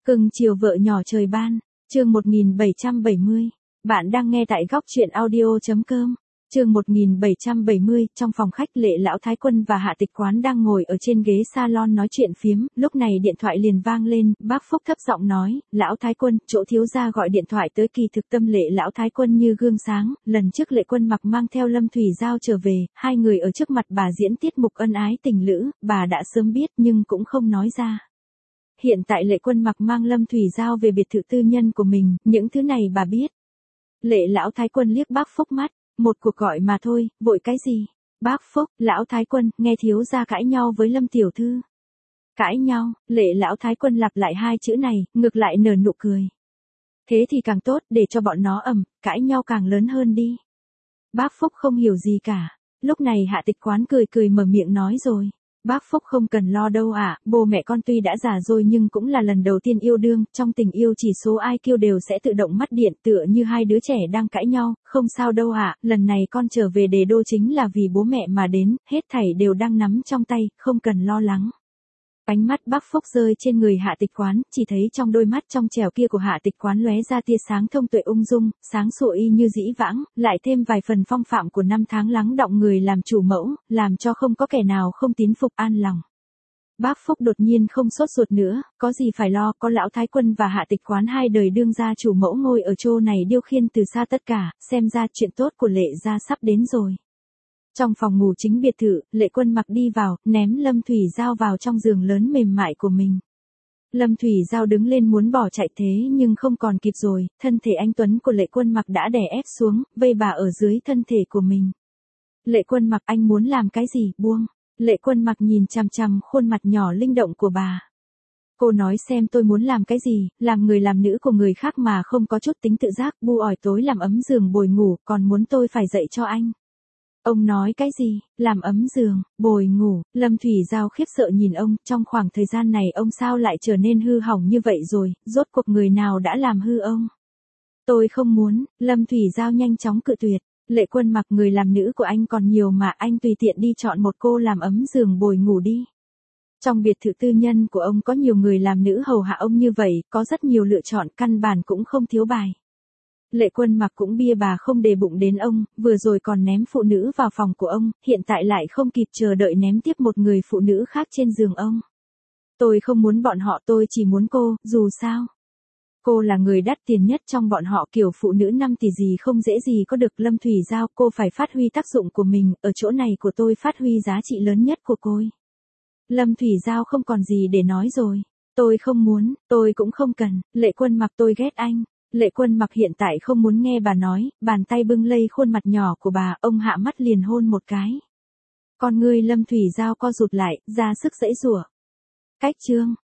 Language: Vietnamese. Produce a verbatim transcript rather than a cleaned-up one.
Cưng chiều vợ nhỏ trời ban, chương một nghìn bảy trăm bảy mươi. Bạn đang nghe tại góc truyện audio.com. Chương một nghìn bảy trăm bảy mươi, trong phòng khách Lệ Lão Thái Quân và Hạ Tịch Quán đang ngồi ở trên ghế salon nói chuyện phiếm, lúc này điện thoại liền vang lên, bác Phúc thấp giọng nói, Lão Thái Quân, chỗ thiếu gia gọi điện thoại tới. Kỳ thực tâm Lệ Lão Thái Quân như gương sáng, lần trước Lệ Quân Mặc mang theo Lâm Thủy Giao trở về, hai người ở trước mặt bà diễn tiết mục ân ái tình lữ, bà đã sớm biết nhưng cũng không nói ra. Hiện tại Lệ Quân Mặc mang Lâm Thủy Giao về biệt thự tư nhân của mình, những thứ này bà biết. Lệ Lão Thái Quân liếc bác Phúc mắt, một cuộc gọi mà thôi, vội cái gì? Bác Phúc, Lão Thái Quân, nghe thiếu gia cãi nhau với Lâm tiểu thư. Cãi nhau, Lệ Lão Thái Quân lặp lại hai chữ này, ngược lại nở nụ cười. Thế thì càng tốt, để cho bọn nó ầm, cãi nhau càng lớn hơn đi. Bác Phúc không hiểu gì cả. Lúc này Hạ Tịch Quán cười cười mở miệng nói rồi. Bác Phúc không cần lo đâu ạ, à, bố mẹ con tuy đã già rồi nhưng cũng là lần đầu tiên yêu đương, trong tình yêu chỉ số i kiu đều sẽ tự động mất điện tựa như hai đứa trẻ đang cãi nhau, không sao đâu ạ, à, lần này con trở về Đế Đô chính là vì bố mẹ mà đến, hết thảy đều đang nắm trong tay, không cần lo lắng. Ánh mắt bác Phúc rơi trên người Hạ Tịch Quán, chỉ thấy trong đôi mắt trong trẻo kia của Hạ Tịch Quán lóe ra tia sáng thông tuệ ung dung, sáng sủa y như dĩ vãng, lại thêm vài phần phong phạm của năm tháng lắng đọng người làm chủ mẫu, làm cho không có kẻ nào không tín phục an lòng. Bác Phúc đột nhiên không sốt ruột nữa, có gì phải lo, có Lão Thái Quân và Hạ Tịch Quán hai đời đương gia chủ mẫu ngồi ở chỗ này điêu khiên từ xa tất cả, xem ra chuyện tốt của Lệ gia sắp đến rồi. Trong phòng ngủ chính biệt thự, Lệ Quân Mặc đi vào, ném Lâm Thủy Giao vào trong giường lớn mềm mại của mình. Lâm Thủy Giao đứng lên muốn bỏ chạy thế nhưng không còn kịp rồi, thân thể anh tuấn của Lệ Quân Mặc đã đè ép xuống, vây bà ở dưới thân thể của mình. Lệ Quân Mặc, anh muốn làm cái gì, buông. Lệ Quân Mặc nhìn chằm chằm khuôn mặt nhỏ linh động của bà. Cô nói xem tôi muốn làm cái gì, làm người làm nữ của người khác mà không có chút tính tự giác, bu ỏi tối làm ấm giường bồi ngủ, còn muốn tôi phải dậy cho anh. Ông nói cái gì, làm ấm giường, bồi ngủ, Lâm Thủy Giao khiếp sợ nhìn ông, trong khoảng thời gian này ông sao lại trở nên hư hỏng như vậy rồi, rốt cuộc người nào đã làm hư ông. Tôi không muốn, Lâm Thủy Giao nhanh chóng cự tuyệt, Lệ Quân Mặc, người làm nữ của anh còn nhiều mà anh tùy tiện đi chọn một cô làm ấm giường bồi ngủ đi. Trong biệt thự tư nhân của ông có nhiều người làm nữ hầu hạ ông như vậy, có rất nhiều lựa chọn, căn bản cũng không thiếu bài. Lệ Quân Mặc cũng bia bà không để bụng đến ông, vừa rồi còn ném phụ nữ vào phòng của ông, hiện tại lại không kịp chờ đợi ném tiếp một người phụ nữ khác trên giường ông. Tôi không muốn bọn họ, tôi chỉ muốn cô, dù sao. Cô là người đắt tiền nhất trong bọn họ, kiểu phụ nữ năm tỷ gì không dễ gì có được. Lâm Thủy Giao, cô phải phát huy tác dụng của mình, ở chỗ này của tôi phát huy giá trị lớn nhất của cô. Lâm Thủy Giao không còn gì để nói rồi. Tôi không muốn, tôi cũng không cần, Lệ Quân Mặc, tôi ghét anh. Lệ Quân Mặc hiện tại không muốn nghe bà nói, bàn tay bưng lây khuôn mặt nhỏ của bà, ông hạ mắt liền hôn một cái. Con ngươi Lâm Thủy Giao co rụt lại, ra sức giãy giụa. Cách chương,